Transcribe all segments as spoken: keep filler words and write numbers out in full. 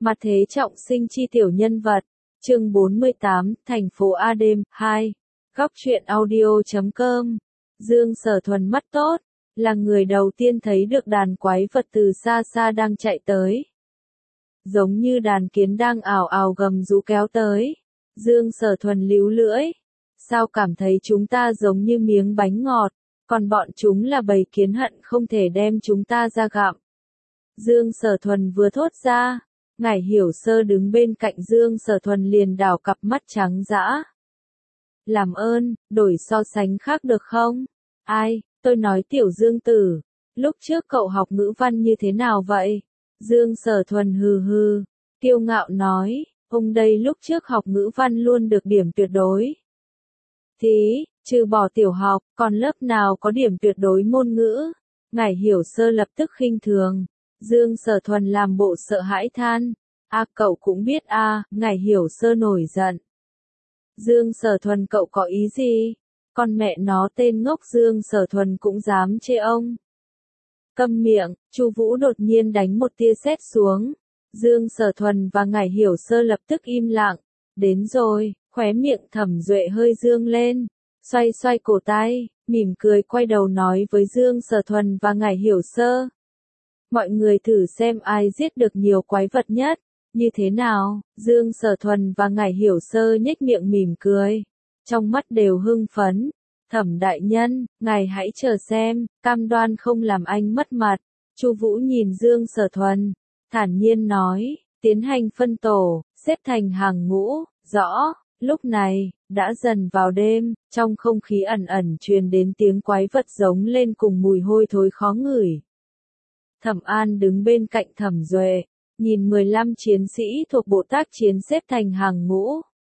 Mặt thế trọng sinh chi tiểu nhân vật. Chương bốn mươi tám, thành phố A đêm, hai. Góc truyện audio chấm com. Dương Sở Thuần mắt tốt, là người đầu tiên thấy được đàn quái vật từ xa xa đang chạy tới. Giống như đàn kiến đang ào ào gầm rú kéo tới. Dương Sở Thuần líu lưỡi. Sao cảm thấy chúng ta giống như miếng bánh ngọt, còn bọn chúng là bầy kiến hận không thể đem chúng ta ra gặm. Dương Sở Thuần vừa thốt ra, Ngải Hiểu Sơ đứng bên cạnh Dương Sở Thuần liền đảo cặp mắt trắng dã. Làm ơn, đổi so sánh khác được không? Ai, tôi nói tiểu Dương tử, lúc trước cậu học ngữ văn như thế nào vậy? Dương Sở Thuần hừ hừ, kiêu ngạo nói, ông đây lúc trước học ngữ văn luôn được điểm tuyệt đối. Tí, trừ bỏ tiểu học, còn lớp nào có điểm tuyệt đối môn ngữ? Ngải Hiểu Sơ lập tức khinh thường. Dương Sở Thuần làm bộ sợ hãi than. A à, cậu cũng biết a, à, Ngải Hiểu Sơ nổi giận. Dương Sở Thuần cậu có ý gì? Con mẹ nó tên ngốc Dương Sở Thuần cũng dám chê ông. Câm miệng, Chu Vũ đột nhiên đánh một tia sét xuống. Dương Sở Thuần và Ngải Hiểu Sơ lập tức im lặng. Đến rồi, khóe miệng Thẩm Duệ hơi dương lên. Xoay xoay cổ tay, mỉm cười quay đầu nói với Dương Sở Thuần và Ngải Hiểu Sơ. Mọi người thử xem ai giết được nhiều quái vật nhất. Như thế nào? Dương Sở Thuần và Ngải Hiểu Sơ nhếch miệng mỉm cười. Trong mắt đều hưng phấn. Thẩm đại nhân, ngài hãy chờ xem, cam đoan không làm anh mất mặt. Chu Vũ nhìn Dương Sở Thuần, thản nhiên nói, tiến hành phân tổ, xếp thành hàng ngũ, rõ. Lúc này, đã dần vào đêm, trong không khí ẩn ẩn truyền đến tiếng quái vật giống lên cùng mùi hôi thối khó ngửi. Thẩm An đứng bên cạnh Thẩm Duệ, nhìn mười lăm chiến sĩ thuộc bộ tác chiến xếp thành hàng ngũ.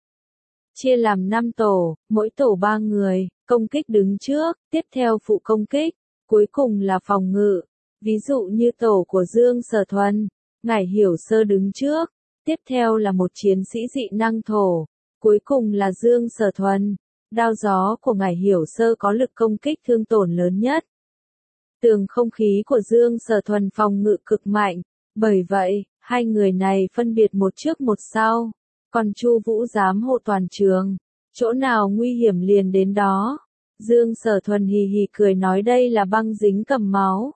Chia làm năm tổ, mỗi tổ ba người, công kích đứng trước, tiếp theo phụ công kích, cuối cùng là phòng ngự. Ví dụ như tổ của Dương Sở Thuần, Ngải Hiểu Sơ đứng trước, tiếp theo là một chiến sĩ dị năng thổ, cuối cùng là Dương Sở Thuần. Đao gió của Ngải Hiểu Sơ có lực công kích thương tổn lớn nhất. Tường không khí của Dương Sở Thuần phòng ngự cực mạnh, bởi vậy, hai người này phân biệt một trước một sau, còn Chu Vũ dám hộ toàn trường, chỗ nào nguy hiểm liền đến đó. Dương Sở Thuần hì hì cười nói đây là băng dính cầm máu.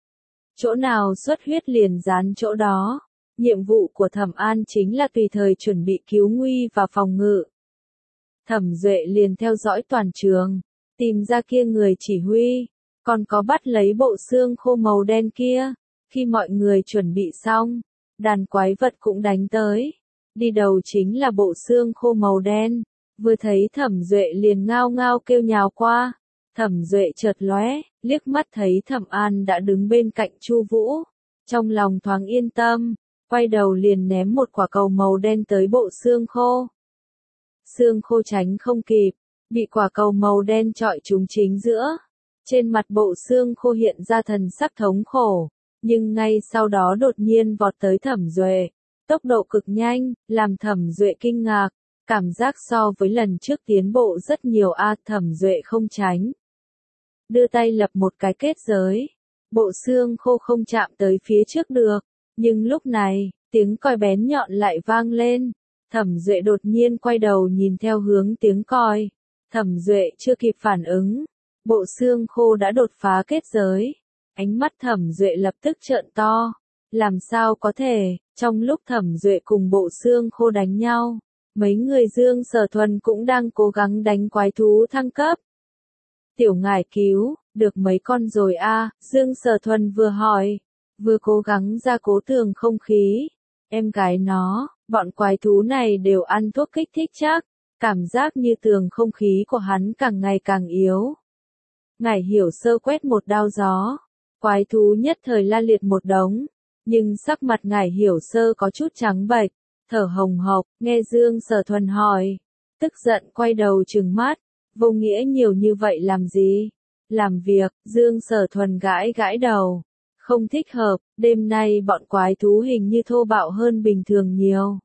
Chỗ nào xuất huyết liền dán chỗ đó. Nhiệm vụ của Thẩm An chính là tùy thời chuẩn bị cứu nguy và phòng ngự. Thẩm Duệ liền theo dõi toàn trường, tìm ra kia người chỉ huy, còn có bắt lấy bộ xương khô màu đen kia. Khi mọi người chuẩn bị xong, đàn quái vật cũng đánh tới. Đi đầu chính là bộ xương khô màu đen. Vừa thấy Thẩm Duệ liền ngao ngao kêu nhào qua. Thẩm Duệ chợt lóe, liếc mắt thấy Thẩm An đã đứng bên cạnh Chu Vũ. Trong lòng thoáng yên tâm, quay đầu liền ném một quả cầu màu đen tới bộ xương khô. Xương khô tránh không kịp, bị quả cầu màu đen chọi trúng chính giữa. Trên mặt bộ xương khô hiện ra thần sắc thống khổ, nhưng ngay sau đó đột nhiên vọt tới Thẩm Duệ. Tốc độ cực nhanh, làm Thẩm Duệ kinh ngạc, cảm giác so với lần trước tiến bộ rất nhiều a à, Thẩm Duệ không tránh. Đưa tay lập một cái kết giới, bộ xương khô không chạm tới phía trước được, nhưng lúc này, tiếng còi bén nhọn lại vang lên. Thẩm Duệ đột nhiên quay đầu nhìn theo hướng tiếng còi. Thẩm Duệ chưa kịp phản ứng, bộ xương khô đã đột phá kết giới. Ánh mắt Thẩm Duệ lập tức trợn to. Làm sao có thể, trong lúc Thẩm Duệ cùng bộ xương khô đánh nhau, mấy người Dương Sở Thuần cũng đang cố gắng đánh quái thú thăng cấp. Tiểu ngải cứu, được mấy con rồi a à, Dương Sở Thuần vừa hỏi, vừa cố gắng gia cố tường không khí. Em gái nó, bọn quái thú này đều ăn thuốc kích thích chắc, cảm giác như tường không khí của hắn càng ngày càng yếu. Ngải Hiểu Sơ quét một đao gió, quái thú nhất thời la liệt một đống, nhưng sắc mặt Ngải Hiểu Sơ có chút trắng bệch, thở hồng hộc, nghe Dương Sở Thuần hỏi, tức giận quay đầu trừng mắt, vô nghĩa nhiều như vậy làm gì? Làm việc, Dương Sở Thuần gãi gãi đầu, không thích hợp, đêm nay bọn quái thú hình như thô bạo hơn bình thường nhiều.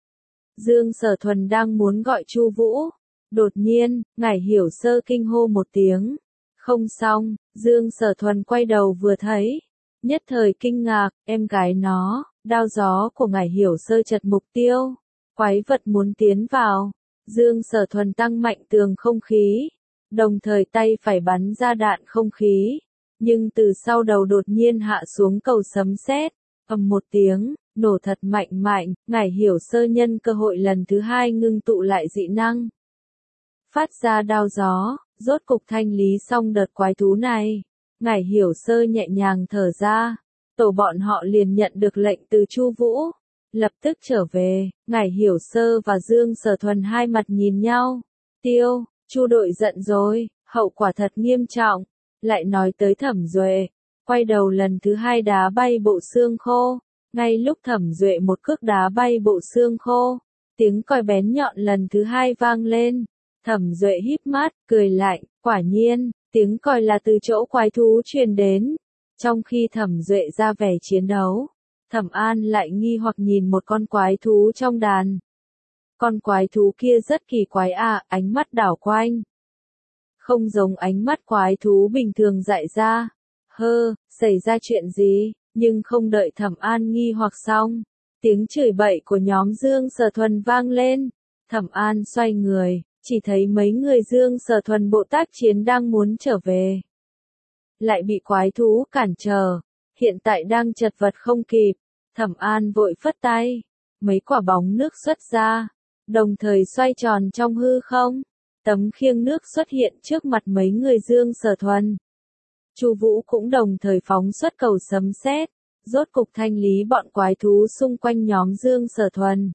Dương Sở Thuần đang muốn gọi Chu Vũ, đột nhiên, Ngải Hiểu Sơ kinh hô một tiếng. Không xong, Dương Sở Thuần quay đầu vừa thấy, nhất thời kinh ngạc, em gái nó, Đao gió của ngải hiểu sơ chật mục tiêu. Quái vật muốn tiến vào. Dương Sở Thuần tăng mạnh tường không khí. Đồng thời tay phải bắn ra đạn không khí. Nhưng từ sau đầu đột nhiên hạ xuống cầu sấm sét. Ầm một tiếng, nổ thật mạnh mạnh, ngải hiểu sơ nhân cơ hội lần thứ hai ngưng tụ lại dị năng. Phát ra đao gió, rốt cục thanh lý xong đợt quái thú này. Ngải hiểu sơ nhẹ nhàng thở ra. Tổ bọn họ liền nhận được lệnh từ Chu Vũ. Lập tức trở về, ngải hiểu sơ và Dương Sở Thuần hai mặt nhìn nhau. Tiêu, Chu đội giận rồi, hậu quả thật nghiêm trọng. Lại nói tới Thẩm Duệ, quay đầu lần thứ hai đá bay bộ xương khô. Ngay lúc Thẩm Duệ một cước đá bay bộ xương khô, tiếng còi bén nhọn lần thứ hai vang lên. Thẩm Duệ híp mắt, cười lạnh, quả nhiên, tiếng còi là từ chỗ quái thú truyền đến. Trong khi Thẩm Duệ ra vẻ chiến đấu, Thẩm An lại nghi hoặc nhìn một con quái thú trong đàn. Con quái thú kia rất kỳ quái à, ánh mắt đảo quanh. Không giống ánh mắt quái thú bình thường dại ra. Hơ, xảy ra chuyện gì? Nhưng không đợi Thẩm An nghi hoặc xong, tiếng chửi bậy của nhóm Dương Sở Thuần vang lên. Thẩm An xoay người, chỉ thấy mấy người Dương Sở Thuần bộ tác chiến đang muốn trở về. Lại bị quái thú cản trở, hiện tại đang chật vật không kịp. Thẩm An vội phất tay, mấy quả bóng nước xuất ra, đồng thời xoay tròn trong hư không. Tấm khiêng nước xuất hiện trước mặt mấy người Dương Sở Thuần. Chu Vũ cũng đồng thời phóng xuất cầu sấm sét, rốt cục thanh lý bọn quái thú xung quanh nhóm Dương Sở Thuần.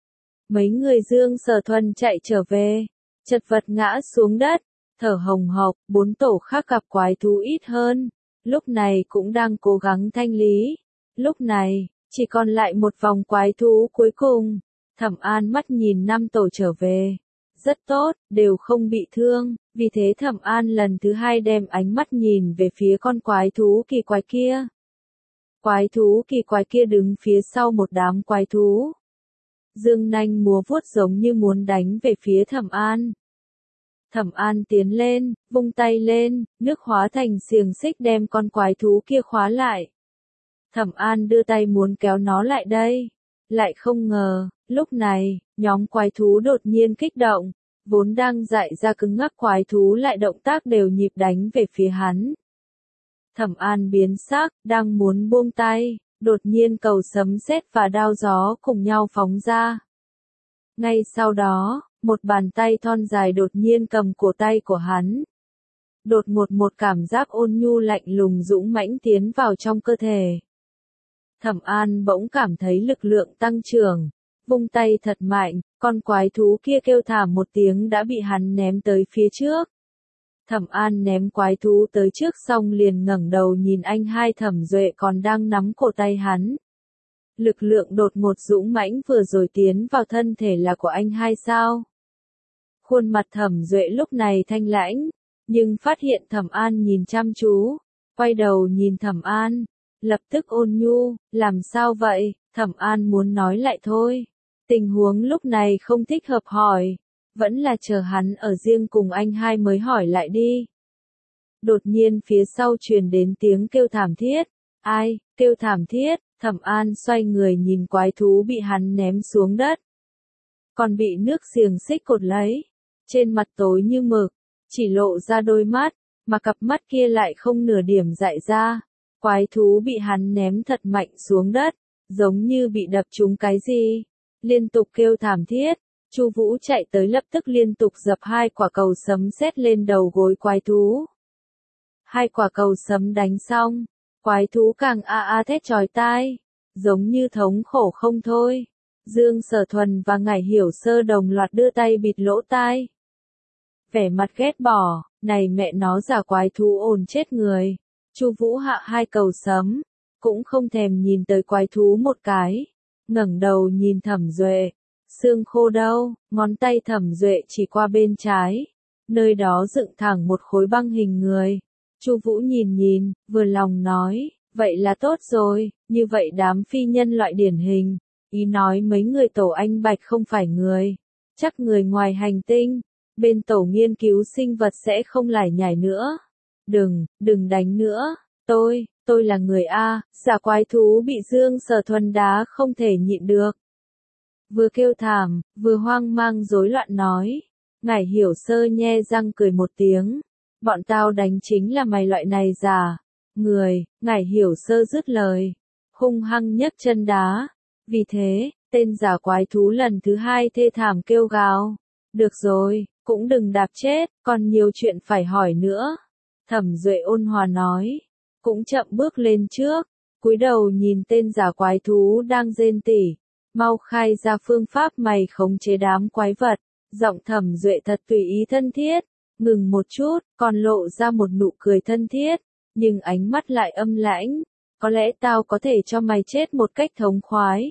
Mấy người Dương Sở Thuần chạy trở về, chật vật ngã xuống đất, thở hồng hộc, bốn tổ khác gặp quái thú ít hơn, lúc này cũng đang cố gắng thanh lý. Lúc này, chỉ còn lại một vòng quái thú cuối cùng. Thẩm An mắt nhìn năm tổ trở về. Rất tốt, đều không bị thương, vì thế Thẩm An lần thứ hai đem ánh mắt nhìn về phía con quái thú kỳ quái kia. Quái thú kỳ quái kia đứng phía sau một đám quái thú. Dương nanh múa vuốt giống như muốn đánh về phía Thẩm An. Thẩm An tiến lên, vung tay lên, nước hóa thành xiềng xích đem con quái thú kia khóa lại. Thẩm An đưa tay muốn kéo nó lại đây. Lại không ngờ, lúc này, nhóm quái thú đột nhiên kích động, vốn đang dại ra cứng ngắc quái thú lại động tác đều nhịp đánh về phía hắn. Thẩm An biến sắc, đang muốn buông tay, đột nhiên cầu sấm sét và đao gió cùng nhau phóng ra. Ngay sau đó, một bàn tay thon dài đột nhiên cầm cổ tay của hắn. Đột ngột một cảm giác ôn nhu lạnh lùng dũng mãnh tiến vào trong cơ thể. Thẩm An bỗng cảm thấy lực lượng tăng trưởng, vung tay thật mạnh, con quái thú kia kêu thảm một tiếng đã bị hắn ném tới phía trước. Thẩm An ném quái thú tới trước xong liền ngẩng đầu nhìn anh hai Thẩm Duệ còn đang nắm cổ tay hắn. Lực lượng đột ngột dũng mãnh vừa rồi tiến vào thân thể là của anh hai sao? Khuôn mặt Thẩm Duệ lúc này thanh lãnh, nhưng phát hiện Thẩm An nhìn chăm chú, quay đầu nhìn Thẩm An, lập tức ôn nhu, làm sao vậy? Thẩm An muốn nói lại thôi. Tình huống lúc này không thích hợp hỏi, vẫn là chờ hắn ở riêng cùng anh hai mới hỏi lại đi. Đột nhiên phía sau truyền đến tiếng kêu thảm thiết. Ai, kêu thảm thiết? Thẩm An xoay người nhìn quái thú bị hắn ném xuống đất. Còn bị nước xiềng xích cột lấy. Trên mặt tối như mực, chỉ lộ ra đôi mắt, mà cặp mắt kia lại không nửa điểm dại ra. Quái thú bị hắn ném thật mạnh xuống đất, giống như bị đập trúng cái gì. Liên tục kêu thảm thiết. Chu Vũ chạy tới lập tức liên tục dập hai quả cầu sấm sét lên đầu gối quái thú. Hai quả cầu sấm đánh xong, quái thú càng a a thét chói tai, giống như thống khổ không thôi. Dương Sở Thuần và Ngải Hiểu Sơ đồng loạt đưa tay bịt lỗ tai. Vẻ mặt ghét bỏ, này mẹ nó giả quái thú ồn chết người. Chu Vũ hạ hai cầu sấm, cũng không thèm nhìn tới quái thú một cái, ngẩng đầu nhìn Thẩm Duệ. Xương khô đâu? Ngón tay Thẩm Duệ chỉ qua bên trái, nơi đó dựng thẳng một khối băng hình người. Chu Vũ nhìn nhìn, vừa lòng nói, vậy là tốt rồi, như vậy đám phi nhân loại điển hình. Ý nói mấy người tổ anh Bạch không phải người, chắc người ngoài hành tinh, bên tổ nghiên cứu sinh vật sẽ không lải nhải nữa. Đừng, đừng đánh nữa, tôi, tôi là người A, giả quái thú bị Dương Sở Thuần đá không thể nhịn được. Vừa kêu thảm, vừa hoang mang rối loạn nói. Ngải Hiểu Sơ nhe răng cười một tiếng. Bọn tao đánh chính là mày loại này giả. Người, Ngải Hiểu Sơ dứt lời. Hung hăng nhấc chân đá. Vì thế, tên giả quái thú lần thứ hai thê thảm kêu gào. Được rồi, cũng đừng đạp chết, còn nhiều chuyện phải hỏi nữa. Thẩm Duệ ôn hòa nói. Cũng chậm bước lên trước. Cúi đầu nhìn tên giả quái thú đang rên tỉ. Mau khai ra phương pháp mày khống chế đám quái vật. Giọng Thẩm Duệ thật tùy ý thân thiết. Ngừng một chút, còn lộ ra một nụ cười thân thiết. Nhưng ánh mắt lại âm lãnh. Có lẽ tao có thể cho mày chết một cách thống khoái.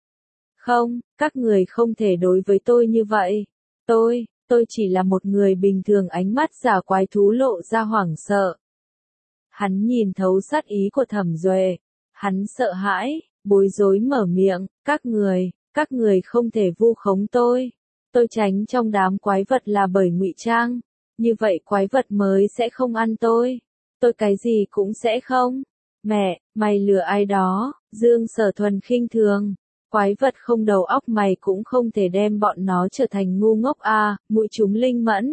Không, các người không thể đối với tôi như vậy. Tôi, tôi chỉ là một người bình thường. Ánh mắt giả quái thú lộ ra hoảng sợ. Hắn nhìn thấu sát ý của Thẩm Duệ. Hắn sợ hãi, bối rối mở miệng. Các người, các người không thể vu khống tôi. Tôi tránh trong đám quái vật là bởi ngụy trang. Như vậy quái vật mới sẽ không ăn tôi. Tôi cái gì cũng sẽ không. Mẹ, mày lừa ai đó, Dương Sở Thuần khinh thường. Quái vật không đầu óc mày cũng không thể đem bọn nó trở thành ngu ngốc à, mũi chúng linh mẫn.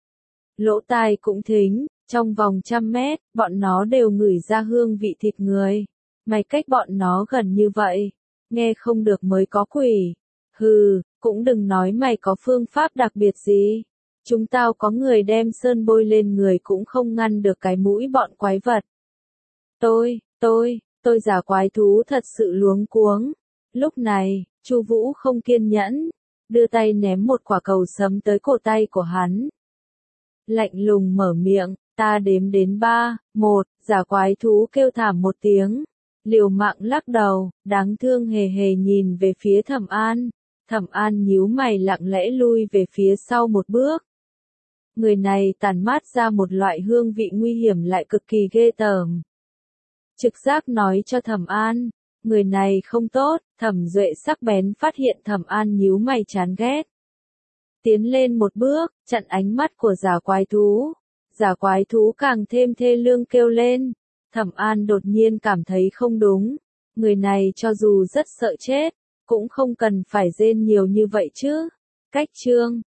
Lỗ tai cũng thính, trong vòng trăm mét, bọn nó đều ngửi ra hương vị thịt người. Mày cách bọn nó gần như vậy, nghe không được mới có quỷ. Hừ, cũng đừng nói mày có phương pháp đặc biệt gì. Chúng tao có người đem sơn bôi lên người cũng không ngăn được cái mũi bọn quái vật. Tôi, tôi, tôi giả quái thú thật sự luống cuống. Lúc này, Chu Vũ không kiên nhẫn, đưa tay ném một quả cầu sấm tới cổ tay của hắn. Lạnh lùng mở miệng, ta đếm đến ba, một, giả quái thú kêu thảm một tiếng. Liều mạng lắc đầu, đáng thương hề hề nhìn về phía Thẩm An. Thẩm An nhíu mày lặng lẽ lui về phía sau một bước. Người này tản mát ra một loại hương vị nguy hiểm lại cực kỳ ghê tởm. Trực giác nói cho Thẩm An, người này không tốt. Thẩm Duệ sắc bén phát hiện Thẩm An nhíu mày chán ghét. Tiến lên một bước, chặn ánh mắt của giả quái thú. Giả quái thú càng thêm thê lương kêu lên. Thẩm An đột nhiên cảm thấy không đúng. Người này cho dù rất sợ chết, cũng không cần phải rên nhiều như vậy chứ. Cách chương